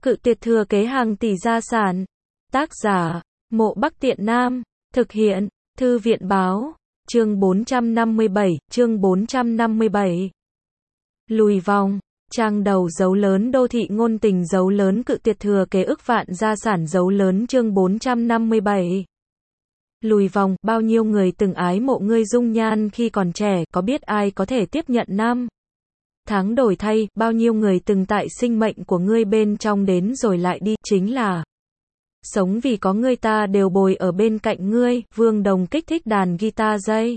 Cự tuyệt thừa kế hàng tỷ gia sản. Tác giả, Mộ Bắc Tiện Nam. Thực hiện, Thư viện báo. Chương 457. Lùi vòng. Trang đầu dấu lớn đô thị ngôn tình dấu lớn cự tuyệt thừa kế ức vạn gia sản dấu lớn chương 457. Lùi vòng, bao nhiêu người từng ái mộ ngươi dung nhan khi còn trẻ, có biết ai có thể tiếp nhận năm tháng đổi thay, bao nhiêu người từng tại sinh mệnh của ngươi bên trong đến rồi lại đi, chính là sống vì có ngươi ta đều bồi ở bên cạnh ngươi. Vương Đồng kích thích đàn guitar dây,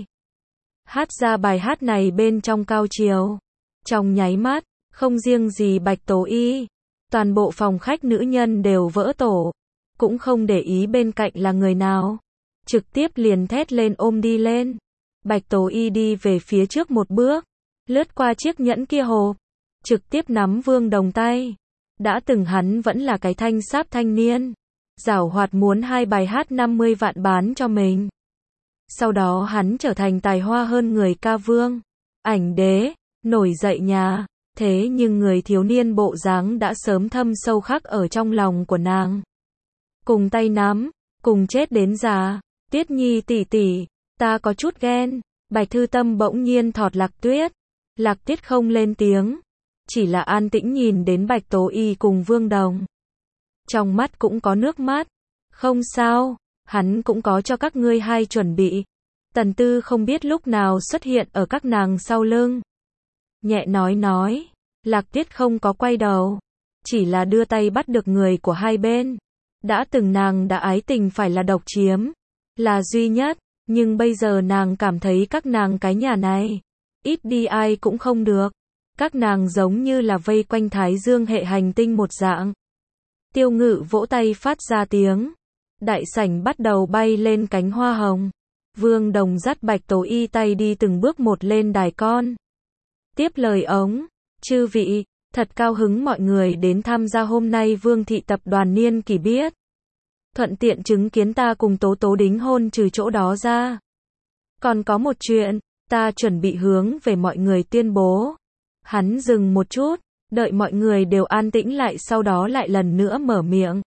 hát ra bài hát này bên trong cao chiều. Trong nháy mắt, không riêng gì Bạch Tố Y, toàn bộ phòng khách nữ nhân đều vỡ tổ, cũng không để ý bên cạnh là người nào, trực tiếp liền thét lên ôm đi lên. Bạch Tố Y đi về phía trước một bước, lướt qua chiếc nhẫn kia hộp, trực tiếp nắm Vương Đồng tay. Đã từng hắn vẫn là cái thanh sáp thanh niên, giảo hoạt muốn hai bài hát 50 vạn bán cho mình. Sau đó hắn trở thành tài hoa hơn người ca vương, ảnh đế, nổi dậy nhà. Thế nhưng người thiếu niên bộ dáng đã sớm thâm sâu khắc ở trong lòng của nàng. Cùng tay nắm, cùng chết đến già. Tuyết Nhi tỷ tỷ, ta có chút ghen. Bạch Thư Tâm bỗng nhiên thọt Lạc Tuyết. Lạc Tuyết không lên tiếng, chỉ là an tĩnh nhìn đến Bạch Tố Y cùng Vương Đồng. Trong mắt cũng có nước mắt. Không sao, hắn cũng có cho các ngươi hai chuẩn bị. Tần Tư không biết lúc nào xuất hiện ở các nàng sau lưng. Nhẹ nói, Lạc Tuyết không có quay đầu, chỉ là đưa tay bắt được người của hai bên. Đã từng nàng đã ái tình phải là độc chiếm, là duy nhất, nhưng bây giờ nàng cảm thấy các nàng cái nhà này, ít đi ai cũng không được. Các nàng giống như là vây quanh Thái Dương hệ hành tinh một dạng. Tiêu Ngự vỗ tay phát ra tiếng, đại sảnh bắt đầu bay lên cánh hoa hồng. Vương Đồng dắt Bạch Tố Y tay đi từng bước một lên đài con. Tiếp lời ống, chư vị, thật cao hứng mọi người đến tham gia hôm nay Vương thị tập đoàn niên kỷ biết. Thuận tiện chứng kiến ta cùng Tố Tố đính hôn trừ chỗ đó ra. Còn có một chuyện, ta chuẩn bị hướng về mọi người tuyên bố. Hắn dừng một chút, đợi mọi người đều an tĩnh lại sau đó lại lần nữa mở miệng.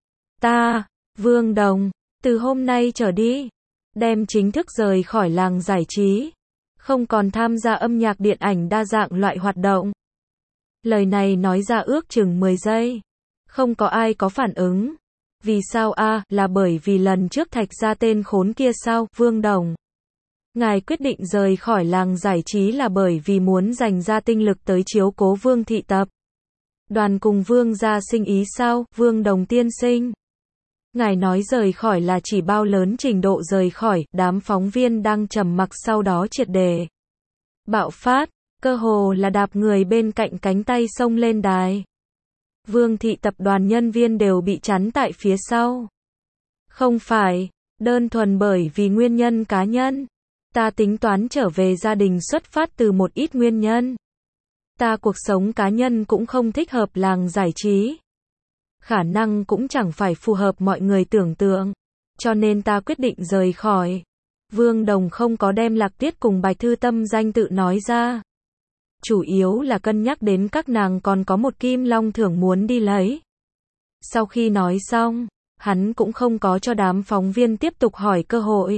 Ta, Vương Đồng, từ hôm nay trở đi, đem chính thức rời khỏi làng giải trí. Không còn tham gia âm nhạc điện ảnh đa dạng loại hoạt động. Lời này nói ra ước chừng 10 giây. Không có ai có phản ứng. Vì sao a? Là bởi vì lần trước Thạch ra tên khốn kia sao? Vương Đồng, ngài quyết định rời khỏi làng giải trí là bởi vì muốn dành ra tinh lực tới chiếu cố Vương thị tập đoàn cùng Vương gia sinh ý sao? Vương Đồng tiên sinh, ngài nói rời khỏi là chỉ bao lớn trình độ rời khỏi? Đám phóng viên đang trầm mặc sau đó triệt để bạo phát, cơ hồ là đạp người bên cạnh cánh tay xông lên đài. Vương thị tập đoàn nhân viên đều bị chắn tại phía sau. Không phải, đơn thuần bởi vì nguyên nhân cá nhân. Ta tính toán trở về gia đình xuất phát từ một ít nguyên nhân. Ta cuộc sống cá nhân cũng không thích hợp làng giải trí. Khả năng cũng chẳng phải phù hợp mọi người tưởng tượng. Cho nên ta quyết định rời khỏi. Vương Đồng không có đem Lạc Tuyết cùng Bạch Thư Tâm danh tự nói ra. Chủ yếu là cân nhắc đến các nàng còn có một kim long thưởng muốn đi lấy. Sau khi nói xong, hắn cũng không có cho đám phóng viên tiếp tục hỏi cơ hội.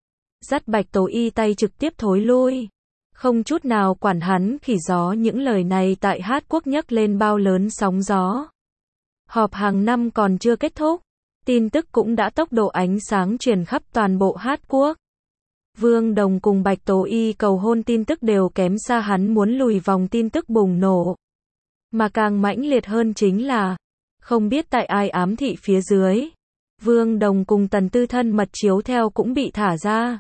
Dắt Bạch Tố Y tay trực tiếp thối lui. Không chút nào quản hắn khỉ gió. Những lời này tại Hát Quốc nhấc lên bao lớn sóng gió. Họp hàng năm còn chưa kết thúc, tin tức cũng đã tốc độ ánh sáng truyền khắp toàn bộ Hát Quốc. Vương Đồng cùng Bạch Tố Y cầu hôn tin tức đều kém xa hắn muốn lùi vòng tin tức bùng nổ. Mà càng mãnh liệt hơn chính là, không biết tại ai ám thị phía dưới, Vương Đồng cùng Tần Tư thân mật chiếu theo cũng bị thả ra.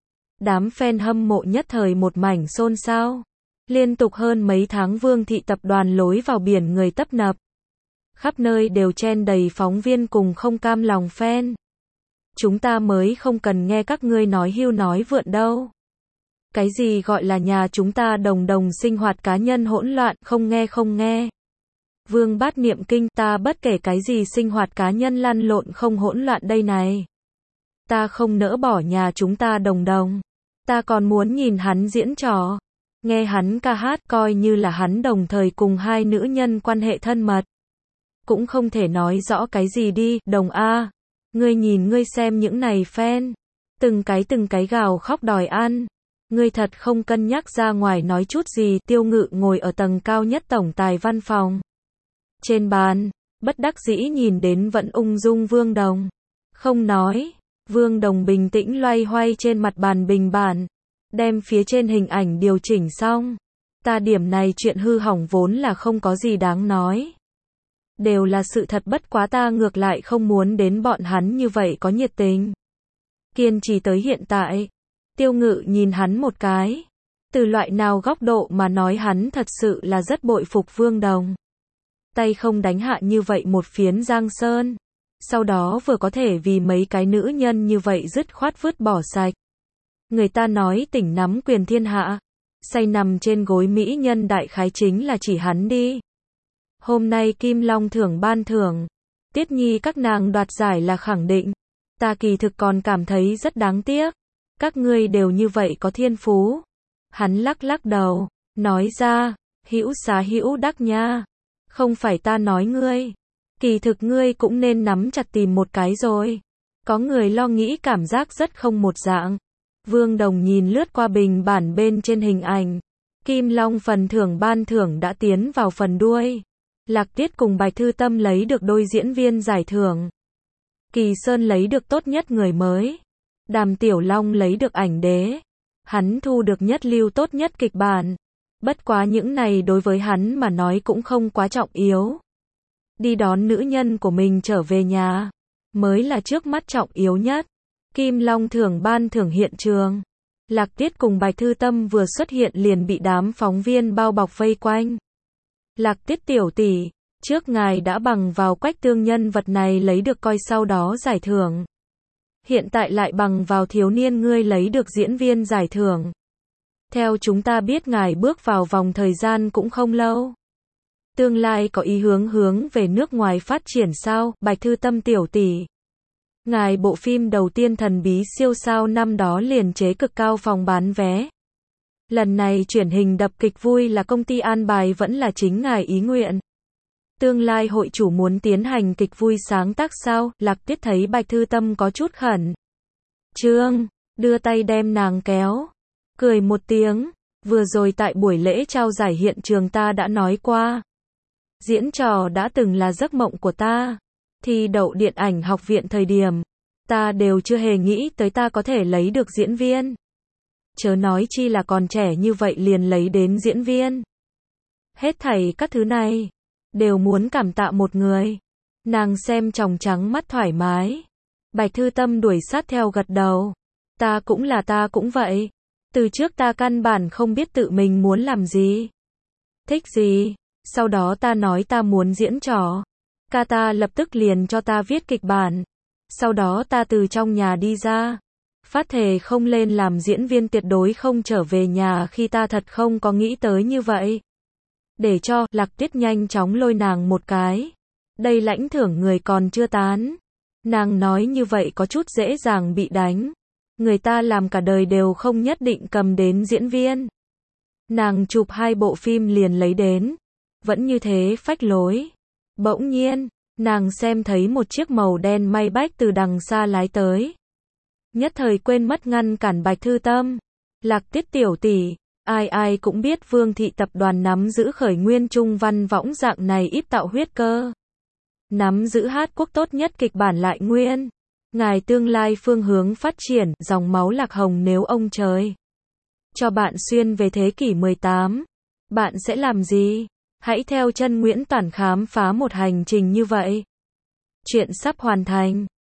Đám fan hâm mộ nhất thời một mảnh xôn xao. Liên tục hơn mấy tháng Vương thị tập đoàn lối vào biển người tấp nập. Khắp nơi đều chen đầy phóng viên cùng không cam lòng fan. Chúng ta mới không cần nghe các ngươi nói hưu nói vượn đâu. Cái gì gọi là nhà chúng ta đồng sinh hoạt cá nhân hỗn loạn, không nghe. Vương Bát niệm kinh, ta bất kể cái gì sinh hoạt cá nhân lăn lộn không hỗn loạn đây này. Ta không nỡ bỏ nhà chúng ta đồng. Ta còn muốn nhìn hắn diễn trò, nghe hắn ca hát, coi như là hắn đồng thời cùng hai nữ nhân quan hệ thân mật. cũng không thể nói rõ cái gì đi, Đồng A. Ngươi nhìn ngươi xem những này fan, từng cái gào khóc đòi ăn. Ngươi thật không cân nhắc ra ngoài nói chút gì. Tiêu Ngự ngồi ở tầng cao nhất tổng tài văn phòng. Trên bàn, bất đắc dĩ nhìn đến vẫn ung dung Vương Đồng. Không nói. Vương Đồng bình tĩnh loay hoay trên mặt bàn bình bản, đem phía trên hình ảnh điều chỉnh xong. Ta điểm này chuyện hư hỏng vốn là không có gì đáng nói. Đều là sự thật, bất quá ta ngược lại không muốn đến bọn hắn như vậy có nhiệt tình. Kiên trì tới hiện tại. Tiêu Ngự nhìn hắn một cái. Từ loại nào góc độ mà nói hắn thật sự là rất bội phục Vương Đồng. Tay không đánh hạ như vậy một phiến giang sơn. Sau đó vừa có thể vì mấy cái nữ nhân như vậy dứt khoát vứt bỏ sạch. Người ta nói tỉnh nắm quyền thiên hạ. Say nằm trên gối mỹ nhân đại khái chính là chỉ hắn đi. Hôm nay Kim Long thưởng ban thưởng. Tiết Nhi các nàng đoạt giải là khẳng định. Ta kỳ thực còn cảm thấy rất đáng tiếc. Các ngươi đều như vậy có thiên phú. Hắn lắc lắc đầu, nói ra, hữu xá hữu đắc nha. Không phải ta nói ngươi. Kỳ thực ngươi cũng nên nắm chặt tìm một cái rồi. Có người lo nghĩ cảm giác rất không một dạng. Vương Đồng nhìn lướt qua bình bản bên trên hình ảnh. Kim Long phần thưởng ban thưởng đã tiến vào phần đuôi. Lạc Tiết cùng Bạch Thư Tâm lấy được đôi diễn viên giải thưởng. Kỳ Sơn lấy được tốt nhất người mới. Đàm Tiểu Long lấy được ảnh đế. Hắn thu được nhất lưu tốt nhất kịch bản. Bất quá những này đối với hắn mà nói cũng không quá trọng yếu. Đi đón nữ nhân của mình trở về nhà mới là trước mắt trọng yếu nhất. Kim Long thưởng ban thưởng hiện trường. Lạc Tiết cùng Bạch Thư Tâm vừa xuất hiện liền bị đám phóng viên bao bọc vây quanh. Lạc Tiết tiểu tỷ, trước ngài đã bằng vào Quách Tương nhân vật này lấy được coi sau đó giải thưởng. Hiện tại lại bằng vào thiếu niên ngươi lấy được diễn viên giải thưởng. Theo chúng ta biết ngài bước vào vòng thời gian cũng không lâu. Tương lai có ý hướng về nước ngoài phát triển sao, Bạch Thư Tâm tiểu tỷ. Ngài bộ phim đầu tiên thần bí siêu sao năm đó liền chế cực cao phòng bán vé. Lần này chuyển hình đập kịch vui là công ty an bài vẫn là chính ngài ý nguyện. Tương lai hội chủ muốn tiến hành kịch vui sáng tác sao, Lạc Tiết thấy Bạch Thư Tâm có chút khẩn trương, đưa tay đem nàng kéo. Cười một tiếng, vừa rồi tại buổi lễ trao giải hiện trường ta đã nói qua. Diễn trò đã từng là giấc mộng của ta. Thi đậu điện ảnh học viện thời điểm, ta đều chưa hề nghĩ tới ta có thể lấy được diễn viên. Chớ nói chi là còn trẻ như vậy liền lấy đến diễn viên. Hết thảy các thứ này, đều muốn cảm tạ một người. Nàng xem tròng trắng mắt thoải mái. Bạch Thư Tâm đuổi sát theo gật đầu. Ta cũng vậy. Từ trước ta căn bản không biết tự mình muốn làm gì. Thích gì. Sau đó ta nói ta muốn diễn trò. Ca ta lập tức liền cho ta viết kịch bản. Sau đó ta từ trong nhà đi ra. Phát thề không lên làm diễn viên, tuyệt đối không trở về nhà khi ta thật không có nghĩ tới như vậy. Để cho, Lạc Tiết nhanh chóng lôi nàng một cái. Đây lãnh thưởng người còn chưa tán. Nàng nói như vậy có chút dễ dàng bị đánh. Người ta làm cả đời đều không nhất định cầm đến diễn viên. Nàng chụp 2 bộ phim liền lấy đến. Vẫn như thế phách lối. Bỗng nhiên, nàng xem thấy một chiếc màu đen Maybach từ đằng xa lái tới. Nhất thời quên mất ngăn cản Bạch Thư Tâm. Lạc Tiết tiểu tỷ, ai cũng biết Vương thị tập đoàn nắm giữ khởi nguyên trung văn võng dạng này íp tạo huyết cơ. Nắm giữ hát quốc tốt nhất kịch bản lại nguyên. Ngài tương lai phương hướng phát triển, dòng máu Lạc Hồng nếu ông trời cho bạn xuyên về thế kỷ 18, bạn sẽ làm gì? Hãy theo chân Nguyễn Toản khám phá một hành trình như vậy. Chuyện sắp hoàn thành.